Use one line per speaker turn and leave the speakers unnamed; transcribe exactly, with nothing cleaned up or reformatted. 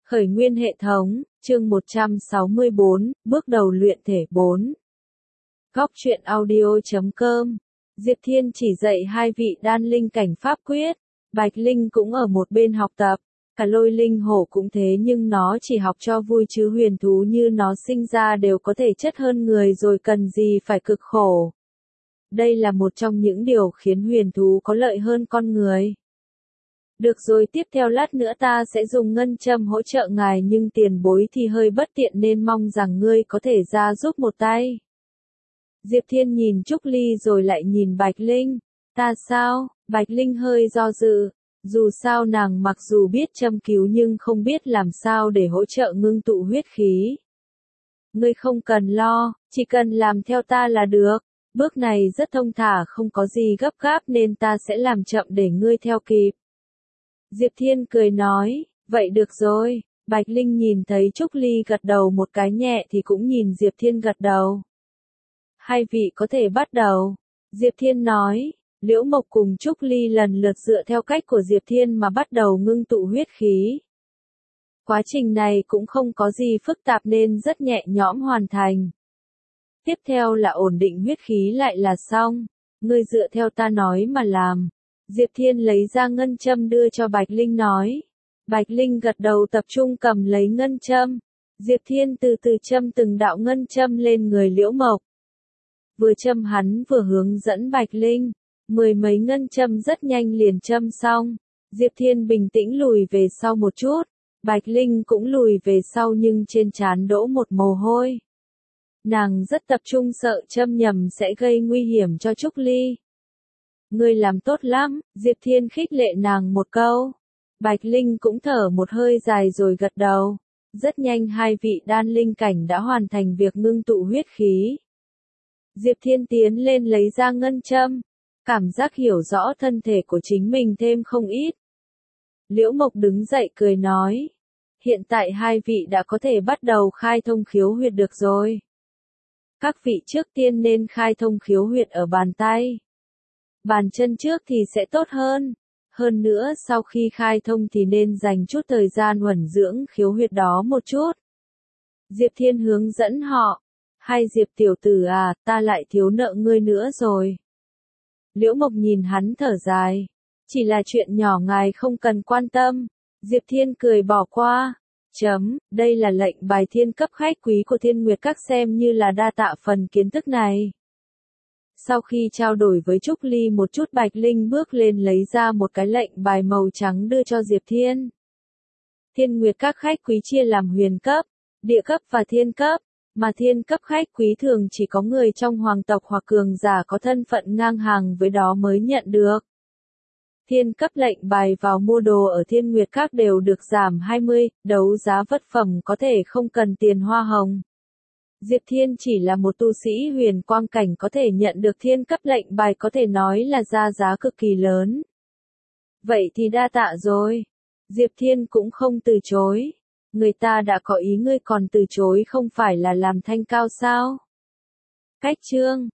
Khởi nguyên hệ thống, chương một trăm sáu mươi bốn, bước đầu luyện thể bốn. Góc truyện audio chấm com. Diệp Thiên chỉ dạy hai vị đan linh cảnh pháp quyết, Bạch Linh cũng ở một bên học tập, cả Lôi Linh Hổ cũng thế, nhưng nó chỉ học cho vui chứ huyền thú như nó sinh ra đều có thể chất hơn người rồi, cần gì phải cực khổ. Đây là một trong những điều khiến huyền thú có lợi hơn con người. Được rồi, tiếp theo lát nữa ta sẽ dùng ngân châm hỗ trợ ngài, nhưng tiền bối thì hơi bất tiện nên mong rằng ngươi có thể ra giúp một tay. Diệp Thiên nhìn Trúc Ly rồi lại nhìn Bạch Linh. Ta sao? Bạch Linh hơi do dự. Dù sao nàng mặc dù biết châm cứu nhưng không biết làm sao để hỗ trợ ngưng tụ huyết khí. Ngươi không cần lo, chỉ cần làm theo ta là được. Bước này rất thông thả, không có gì gấp gáp nên ta sẽ làm chậm để ngươi theo kịp. Diệp Thiên cười nói, vậy được rồi. Bạch Linh nhìn thấy Trúc Ly gật đầu một cái nhẹ thì cũng nhìn Diệp Thiên gật đầu. Hai vị có thể bắt đầu. Diệp Thiên nói, Liễu Mộc cùng Trúc Ly lần lượt dựa theo cách của Diệp Thiên mà bắt đầu ngưng tụ huyết khí. Quá trình này cũng không có gì phức tạp nên rất nhẹ nhõm hoàn thành. Tiếp theo là ổn định huyết khí lại là xong. Ngươi dựa theo ta nói mà làm. Diệp Thiên lấy ra ngân châm đưa cho Bạch Linh nói. Bạch Linh gật đầu tập trung cầm lấy ngân châm. Diệp Thiên từ từ châm từng đạo ngân châm lên người Liễu Mộc. Vừa châm hắn vừa hướng dẫn Bạch Linh. Mười mấy ngân châm rất nhanh liền châm xong. Diệp Thiên bình tĩnh lùi về sau một chút. Bạch Linh cũng lùi về sau nhưng trên trán đổ một mồ hôi. Nàng rất tập trung sợ châm nhầm sẽ gây nguy hiểm cho Trúc Ly. Ngươi làm tốt lắm, Diệp Thiên khích lệ nàng một câu. Bạch Linh cũng thở một hơi dài rồi gật đầu. Rất nhanh hai vị đan linh cảnh đã hoàn thành việc ngưng tụ huyết khí. Diệp Thiên tiến lên lấy ra ngân châm. Cảm giác hiểu rõ thân thể của chính mình thêm không ít. Liễu Mộc đứng dậy cười nói. Hiện tại hai vị đã có thể bắt đầu khai thông khiếu huyệt được rồi. Các vị trước tiên nên khai thông khiếu huyệt ở bàn tay. Bàn chân trước thì sẽ tốt hơn. Hơn nữa sau khi khai thông thì nên dành chút thời gian huẩn dưỡng khiếu huyệt đó một chút. Diệp Thiên hướng dẫn họ. Hay Diệp tiểu tử à, ta lại thiếu nợ ngươi nữa rồi. Liễu Mộc nhìn hắn thở dài. Chỉ là chuyện nhỏ ngài không cần quan tâm. Diệp Thiên cười bỏ qua. Chấm, đây là lệnh bài thiên cấp khách quý của Thiên Nguyệt Các, xem như là đa tạ phần kiến thức này. Sau khi trao đổi với Trúc Ly một chút, Bạch Linh bước lên lấy ra một cái lệnh bài màu trắng đưa cho Diệp Thiên. Thiên Nguyệt Các khách quý chia làm huyền cấp, địa cấp và thiên cấp, mà thiên cấp khách quý thường chỉ có người trong hoàng tộc hoặc cường giả có thân phận ngang hàng với đó mới nhận được. Thiên cấp lệnh bài vào mua đồ ở Thiên Nguyệt Các đều được giảm hai mươi, đấu giá vật phẩm có thể không cần tiền hoa hồng. Diệp Thiên chỉ là một tu sĩ huyền quang cảnh có thể nhận được thiên cấp lệnh bài, có thể nói là ra giá cực kỳ lớn. Vậy thì đa tạ rồi. Diệp Thiên cũng không từ chối. Người ta đã có ý, ngươi còn từ chối không phải là làm thanh cao sao? Cách chương